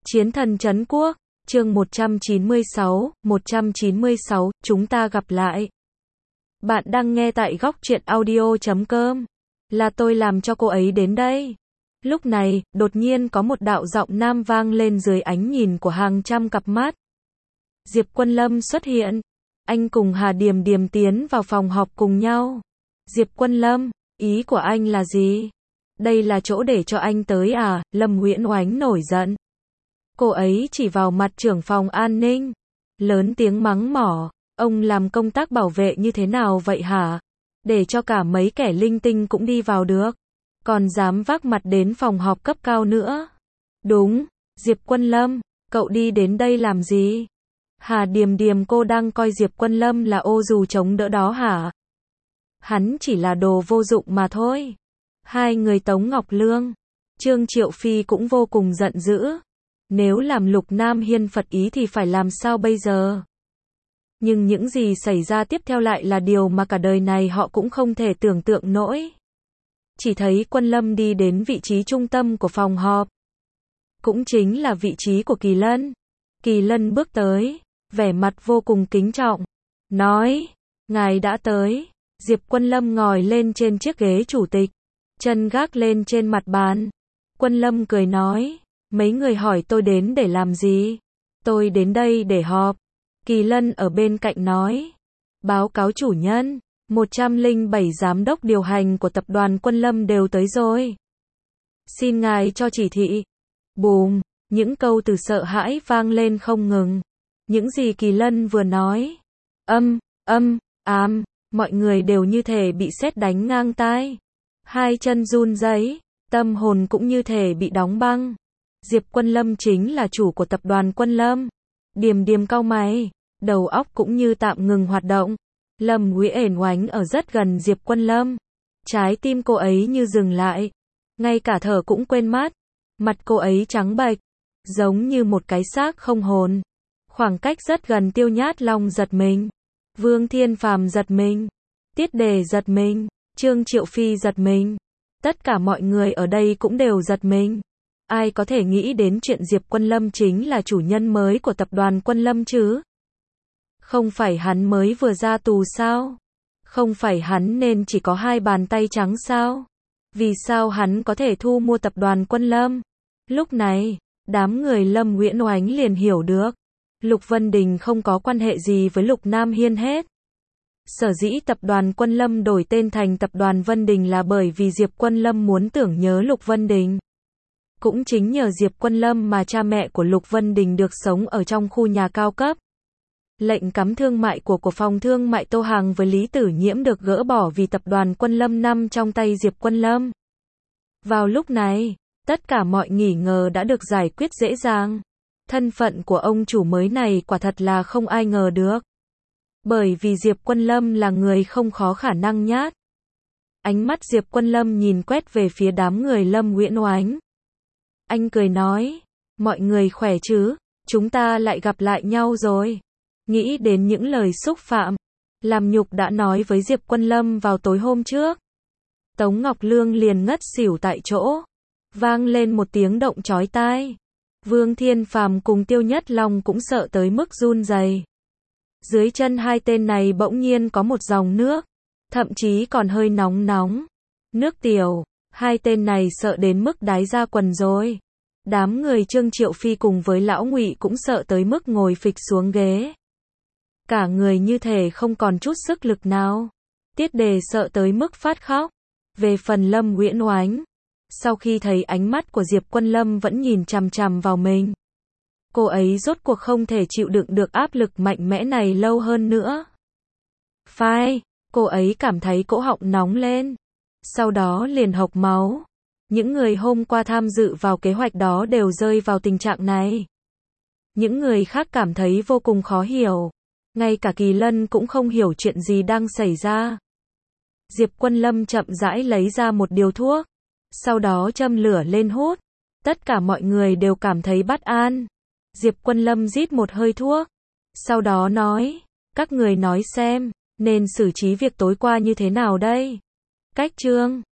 Chiến thần trấn quốc, chương 196, chúng ta gặp lại. Bạn đang nghe tại góc truyện audio.com. Là tôi làm cho cô ấy đến đây. Lúc này, đột nhiên có một đạo giọng nam vang lên dưới ánh nhìn của hàng trăm cặp mắt. Diệp Quân Lâm xuất hiện. Anh cùng Hà Điềm Điềm tiến vào phòng họp cùng nhau. Diệp Quân Lâm, ý của anh là gì? Đây là chỗ để cho anh tới à? Lâm Uyển Oánh nổi giận. Cô ấy chỉ vào mặt trưởng phòng an ninh. Lớn tiếng mắng mỏ. Ông làm công tác bảo vệ như thế nào vậy hả? Để cho cả mấy kẻ linh tinh cũng đi vào được. Còn dám vác mặt đến phòng họp cấp cao nữa. Đúng, Diệp Quân Lâm, cậu đi đến đây làm gì? Hà Điềm Điềm, cô đang coi Diệp Quân Lâm là ô dù chống đỡ đó hả? Hắn chỉ là đồ vô dụng mà thôi. Hai người Tống Ngọc Lương, Trương Triệu Phi cũng vô cùng giận dữ. Nếu làm Lục Nam Hiên phật ý thì phải làm sao bây giờ? Nhưng những gì xảy ra tiếp theo lại là điều mà cả đời này họ cũng không thể tưởng tượng nổi. Chỉ thấy Quân Lâm đi đến vị trí trung tâm của phòng họp. Cũng chính là vị trí của Kỳ Lân. Kỳ Lân bước tới, vẻ mặt vô cùng kính trọng. Nói, ngài đã tới. Diệp Quân Lâm ngồi lên trên chiếc ghế chủ tịch. Chân gác lên trên mặt bàn. Quân Lâm cười nói, mấy người hỏi tôi đến để làm gì? Tôi đến đây để họp. Kỳ Lân ở bên cạnh nói, báo cáo chủ nhân, 107 giám đốc điều hành của tập đoàn Quân Lâm đều tới rồi. Xin ngài cho chỉ thị. Bùm, những câu từ sợ hãi vang lên không ngừng. Những gì Kỳ Lân vừa nói, mọi người đều như thể bị sét đánh ngang tai. Hai chân run rẩy, tâm hồn cũng như thể bị đóng băng. Diệp Quân Lâm chính là chủ của tập đoàn Quân Lâm. Điềm Điềm cau mày, đầu óc cũng như tạm ngừng hoạt động. Lâm Uyển Oánh ở rất gần Diệp Quân Lâm. Trái tim cô ấy như dừng lại. Ngay cả thở cũng quên mất. Mặt cô ấy trắng bệch, giống như một cái xác không hồn. Khoảng cách rất gần. Tiêu Nhát Long giật mình. Vương Thiên Phàm giật mình. Tiết Đề giật mình. Trương Triệu Phi giật mình. Tất cả mọi người ở đây cũng đều giật mình. Ai có thể nghĩ đến chuyện Diệp Quân Lâm chính là chủ nhân mới của tập đoàn Quân Lâm chứ? Không phải hắn mới vừa ra tù sao? Không phải hắn nên chỉ có hai bàn tay trắng sao? Vì sao hắn có thể thu mua tập đoàn Quân Lâm? Lúc này, đám người Lâm Uyển Oánh liền hiểu được. Lục Vân Đình không có quan hệ gì với Lục Nam Hiên hết. Sở dĩ tập đoàn Quân Lâm đổi tên thành tập đoàn Vân Đình là bởi vì Diệp Quân Lâm muốn tưởng nhớ Lục Vân Đình. Cũng chính nhờ Diệp Quân Lâm mà cha mẹ của Lục Vân Đình được sống ở trong khu nhà cao cấp. Lệnh cấm thương mại của phòng thương mại Tô Hàng với Lý Tử Nhiễm được gỡ bỏ vì tập đoàn Quân Lâm nằm trong tay Diệp Quân Lâm. Vào lúc này, tất cả mọi nghi ngờ đã được giải quyết dễ dàng. Thân phận của ông chủ mới này quả thật là không ai ngờ được. Bởi vì Diệp Quân Lâm là người không khó khả năng nhát. Ánh mắt Diệp Quân Lâm nhìn quét về phía đám người Lâm Uyển Oánh. Anh cười nói, mọi người khỏe chứ, chúng ta lại gặp lại nhau rồi. Nghĩ đến những lời xúc phạm, làm nhục đã nói với Diệp Quân Lâm vào tối hôm trước. Tống Ngọc Lương liền ngất xỉu tại chỗ. Vang lên một tiếng động chói tai. Vương Thiên Phàm cùng Tiêu Nhất Long cũng sợ tới mức run rẩy. Dưới chân hai tên này bỗng nhiên có một dòng nước, thậm chí còn hơi nóng nóng. Nước tiểu, hai tên này sợ đến mức đái ra quần rồi. Đám người Trương Triệu Phi cùng với Lão Ngụy cũng sợ tới mức ngồi phịch xuống ghế. Cả người như thể không còn chút sức lực nào. Tiết Đề sợ tới mức phát khóc. Về phần Lâm Uyển Oánh, sau khi thấy ánh mắt của Diệp Quân Lâm vẫn nhìn chằm chằm vào mình, cô ấy rốt cuộc không thể chịu đựng được áp lực mạnh mẽ này lâu hơn nữa. Phai, cô ấy cảm thấy cổ họng nóng lên. Sau đó liền hộc máu. Những người hôm qua tham dự vào kế hoạch đó đều rơi vào tình trạng này. Những người khác cảm thấy vô cùng khó hiểu. Ngay cả Kỳ Lân cũng không hiểu chuyện gì đang xảy ra. Diệp Quân Lâm chậm rãi lấy ra một điều thuốc. Sau đó châm lửa lên hút. Tất cả mọi người đều cảm thấy bất an. Diệp Quân Lâm rít một hơi thuốc. Sau đó nói, các người nói xem, nên xử trí việc tối qua như thế nào đây? Cách Trương